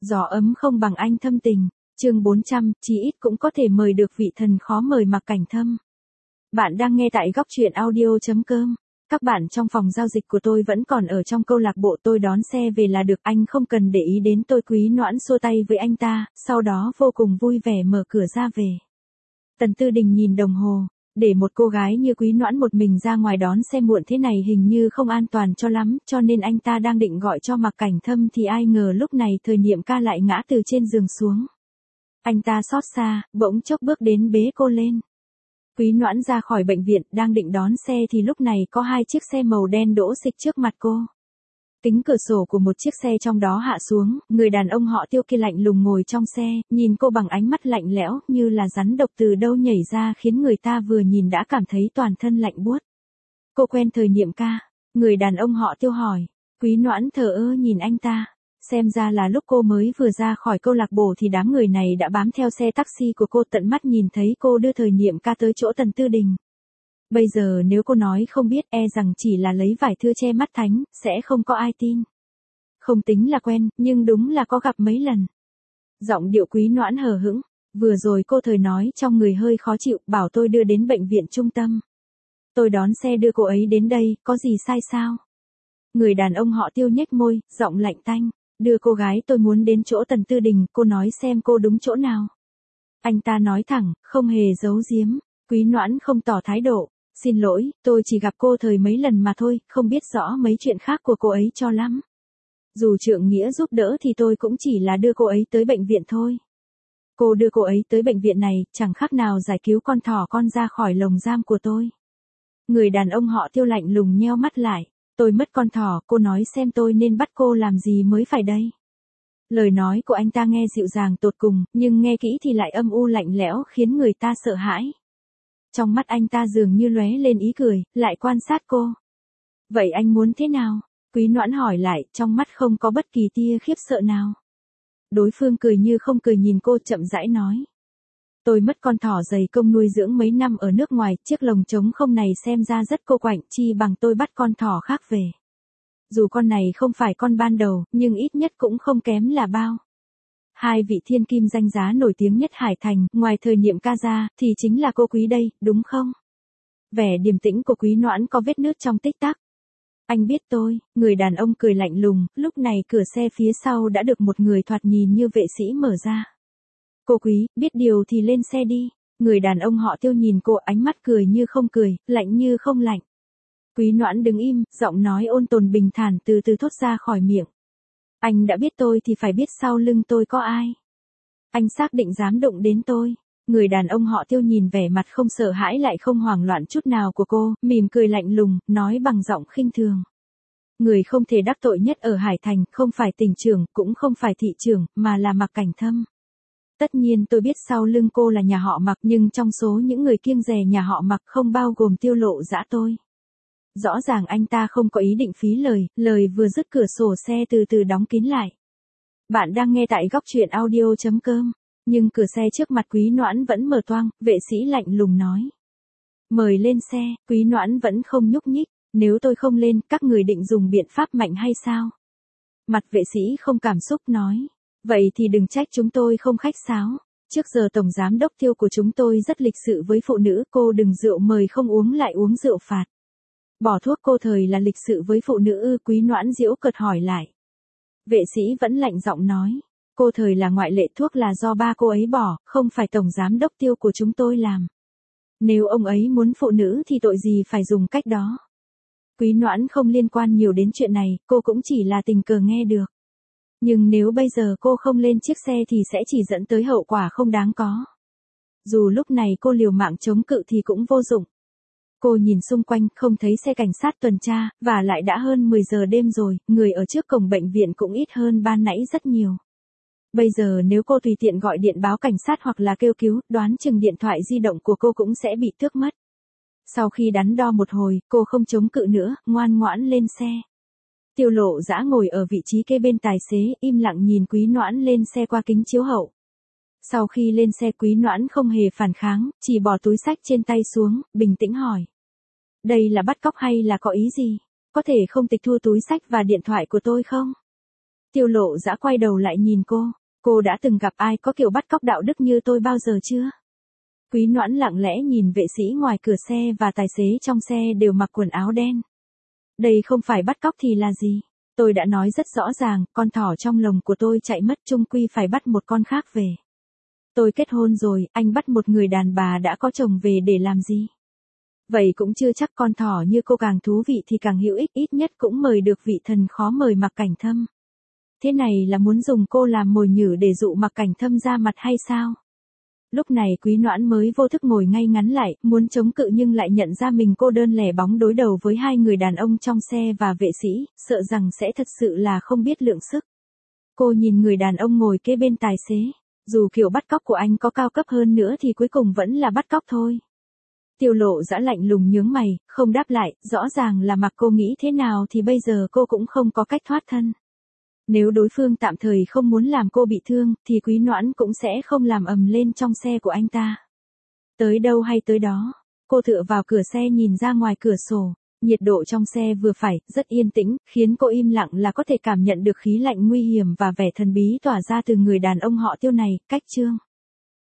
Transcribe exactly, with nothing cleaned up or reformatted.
Gió ấm không bằng anh thâm tình. Chương bốn trăm, chí ít cũng có thể mời được vị thần khó mời Mạc Cảnh Thâm. Bạn đang nghe tại góc truyện audio.com. Các bạn trong phòng giao dịch của tôi vẫn còn ở trong câu lạc bộ, tôi đón xe về là được, anh không cần để ý đến tôi. Quý Noãn xua tay với anh ta, sau đó vô cùng vui vẻ mở cửa ra về. Tần Tư Đình nhìn đồng hồ, để một cô gái như Quý Noãn một mình ra ngoài đón xe muộn thế này hình như không an toàn cho lắm, cho nên anh ta đang định gọi cho Mạc Cảnh Thâm thì ai ngờ lúc này Thời Niệm Ca lại ngã từ trên giường xuống. Anh ta xót xa, bỗng chốc bước đến bế cô lên. Quý Noãn ra khỏi bệnh viện, đang định đón xe thì lúc này có hai chiếc xe màu đen đỗ xịch trước mặt cô. Kính cửa sổ của một chiếc xe trong đó hạ xuống, người đàn ông họ Tiêu kia lạnh lùng ngồi trong xe, nhìn cô bằng ánh mắt lạnh lẽo như là rắn độc từ đâu nhảy ra, khiến người ta vừa nhìn đã cảm thấy toàn thân lạnh buốt. Cô quen Thời Niệm Ca? Người đàn ông họ Tiêu hỏi. Quý Noãn thờ ơ nhìn anh ta. Xem ra là lúc cô mới vừa ra khỏi câu lạc bộ thì đám người này đã bám theo xe taxi của cô, tận mắt nhìn thấy cô đưa Thời Niệm Ca tới chỗ Tần Tư Đình. Bây giờ nếu cô nói không biết e rằng chỉ là lấy vải thưa che mắt thánh, sẽ không có ai tin. Không tính là quen, nhưng đúng là có gặp mấy lần. Giọng điệu Quý Noãn hờ hững. Vừa rồi cô Thời nói trong người hơi khó chịu, bảo tôi đưa đến bệnh viện trung tâm. Tôi đón xe đưa cô ấy đến đây, có gì sai sao? Người đàn ông họ Tiêu nhếch môi, giọng lạnh tanh. Đưa cô gái tôi muốn đến chỗ Tần Tư Đình, cô nói xem cô đúng chỗ nào. Anh ta nói thẳng, không hề giấu giếm. Quý Noãn không tỏ thái độ. Xin lỗi, tôi chỉ gặp cô Thời mấy lần mà thôi, không biết rõ mấy chuyện khác của cô ấy cho lắm. Dù trượng nghĩa giúp đỡ thì tôi cũng chỉ là đưa cô ấy tới bệnh viện thôi. Cô đưa cô ấy tới bệnh viện này, chẳng khác nào giải cứu con thỏ con ra khỏi lồng giam của tôi. Người đàn ông họ Tiêu lạnh lùng nheo mắt lại. Tôi mất con thỏ, cô nói xem tôi nên bắt cô làm gì mới phải đây. Lời nói của anh ta nghe dịu dàng tột cùng, nhưng nghe kỹ thì lại âm u lạnh lẽo khiến người ta sợ hãi. Trong mắt anh ta dường như lóe lên ý cười, lại quan sát cô. Vậy anh muốn thế nào? Quý Noãn hỏi lại, trong mắt không có bất kỳ tia khiếp sợ nào. Đối phương cười như không cười nhìn cô, chậm rãi nói. Tôi mất con thỏ dày công nuôi dưỡng mấy năm ở nước ngoài, chiếc lồng trống không này xem ra rất cô quạnh, chi bằng tôi bắt con thỏ khác về. Dù con này không phải con ban đầu, nhưng ít nhất cũng không kém là bao. Hai vị thiên kim danh giá nổi tiếng nhất Hải Thành, ngoài Thời Niệm Ca ra, thì chính là cô Quý đây, đúng không? Vẻ điềm tĩnh của Quý Noãn có vết nứt trong tích tắc. Anh biết tôi, người đàn ông cười lạnh lùng, lúc này cửa xe phía sau đã được một người thoạt nhìn như vệ sĩ mở ra. Cô Quý, biết điều thì lên xe đi. Người đàn ông họ Tiêu nhìn cô, ánh mắt cười như không cười, lạnh như không lạnh. Quý Noãn đứng im, giọng nói ôn tồn bình thản từ từ thốt ra khỏi miệng. Anh đã biết tôi thì phải biết sau lưng tôi có ai. Anh xác định dám đụng đến tôi. Người đàn ông họ Tiêu nhìn vẻ mặt không sợ hãi lại không hoảng loạn chút nào của cô, mỉm cười lạnh lùng, nói bằng giọng khinh thường. Người không thể đắc tội nhất ở Hải Thành, không phải tỉnh trưởng, cũng không phải thị trưởng, mà là Mạc Cảnh Thâm. Tất nhiên tôi biết sau lưng cô là nhà họ Mạc, nhưng trong số những người kiêng dè nhà họ Mạc không bao gồm Tiêu Lộ Dã tôi. Rõ ràng anh ta không có ý định phí lời, lời vừa dứt cửa sổ xe từ từ đóng kín lại. Bạn đang nghe tại góc truyện audio.com, nhưng cửa xe trước mặt Quý Noãn vẫn mở toang, vệ sĩ lạnh lùng nói. Mời lên xe, Quý Noãn vẫn không nhúc nhích, nếu tôi không lên, các người định dùng biện pháp mạnh hay sao? Mặt vệ sĩ không cảm xúc nói. Vậy thì đừng trách chúng tôi không khách sáo. Trước giờ Tổng Giám Đốc Tiêu của chúng tôi rất lịch sự với phụ nữ, cô đừng rượu mời không uống lại uống rượu phạt. Bỏ thuốc cô Thời là lịch sự với phụ nữ ư? Quý Noãn giễu cợt hỏi lại. Vệ sĩ vẫn lạnh giọng nói. Cô Thời là ngoại lệ, thuốc là do ba cô ấy bỏ, không phải Tổng Giám Đốc Tiêu của chúng tôi làm. Nếu ông ấy muốn phụ nữ thì tội gì phải dùng cách đó. Quý Noãn không liên quan nhiều đến chuyện này, cô cũng chỉ là tình cờ nghe được. Nhưng nếu bây giờ cô không lên chiếc xe thì sẽ chỉ dẫn tới hậu quả không đáng có. Dù lúc này cô liều mạng chống cự thì cũng vô dụng. Cô nhìn xung quanh, không thấy xe cảnh sát tuần tra, và lại đã hơn mười giờ đêm rồi, người ở trước cổng bệnh viện cũng ít hơn ban nãy rất nhiều. Bây giờ nếu cô tùy tiện gọi điện báo cảnh sát hoặc là kêu cứu, đoán chừng điện thoại di động của cô cũng sẽ bị tước mất. Sau khi đắn đo một hồi, cô không chống cự nữa, ngoan ngoãn lên xe. Tiêu Lộ Dã ngồi ở vị trí kế bên tài xế, im lặng nhìn Quý Noãn lên xe qua kính chiếu hậu. Sau khi lên xe, Quý Noãn không hề phản kháng, chỉ bỏ túi xách trên tay xuống, bình tĩnh hỏi. Đây là bắt cóc hay là có ý gì? Có thể không tịch thu túi xách và điện thoại của tôi không? Tiêu Lộ Dã quay đầu lại nhìn cô, cô đã từng gặp ai có kiểu bắt cóc đạo đức như tôi bao giờ chưa? Quý Noãn lặng lẽ nhìn vệ sĩ ngoài cửa xe và tài xế trong xe đều mặc quần áo đen. Đây không phải bắt cóc thì là gì? Tôi đã nói rất rõ ràng, con thỏ trong lồng của tôi chạy mất chung quy phải bắt một con khác về. Tôi kết hôn rồi, anh bắt một người đàn bà đã có chồng về để làm gì? Vậy cũng chưa chắc, con thỏ như cô càng thú vị thì càng hữu ích, ít nhất cũng mời được vị thần khó mời Mạc Cảnh Thâm. Thế này là muốn dùng cô làm mồi nhử để dụ Mạc Cảnh Thâm ra mặt hay sao? Lúc này Quý Noãn mới vô thức ngồi ngay ngắn lại, muốn chống cự nhưng lại nhận ra mình cô đơn lẻ bóng đối đầu với hai người đàn ông trong xe và vệ sĩ, sợ rằng sẽ thật sự là không biết lượng sức. Cô nhìn người đàn ông ngồi kế bên tài xế, dù kiểu bắt cóc của anh có cao cấp hơn nữa thì cuối cùng vẫn là bắt cóc thôi. Tiêu Lộ Dã lạnh lùng nhướng mày, không đáp lại, rõ ràng là mặc cô nghĩ thế nào thì bây giờ cô cũng không có cách thoát thân. Nếu đối phương tạm thời không muốn làm cô bị thương, thì Quý Noãn cũng sẽ không làm ầm lên trong xe của anh ta. Tới đâu hay tới đó, cô tựa vào cửa xe nhìn ra ngoài cửa sổ, nhiệt độ trong xe vừa phải, rất yên tĩnh, khiến cô im lặng là có thể cảm nhận được khí lạnh nguy hiểm và vẻ thần bí tỏa ra từ người đàn ông họ Tiêu này, cách Trương.